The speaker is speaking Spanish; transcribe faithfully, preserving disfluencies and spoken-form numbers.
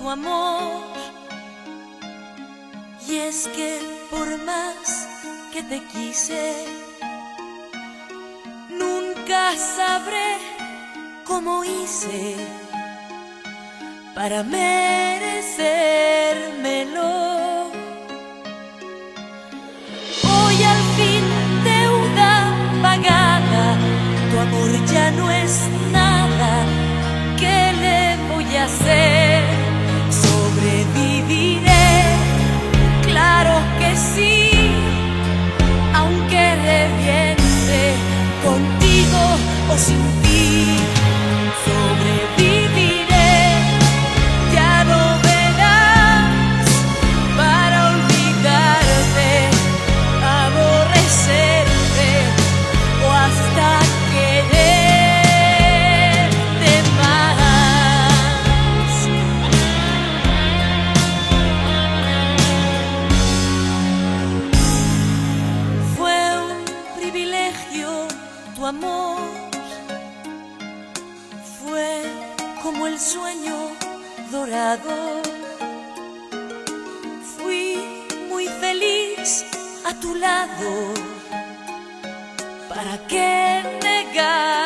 amor. Y es que por más que te quise, nunca sabré cómo hice para merecérmelo. Hoy al fin, deuda pagada, tu amor ya no es nada. ¿Qué le voy a hacer? Sobreviviré, claro que sí, aunque reviente, contigo o sin ti. Sobreviviré, ya lo verás, para olvidarte, aborrecerte o hasta quererte más. Fue un privilegio tu amor, fue como el sueño dorado. Fui muy feliz a tu lado, ¿para qué negar?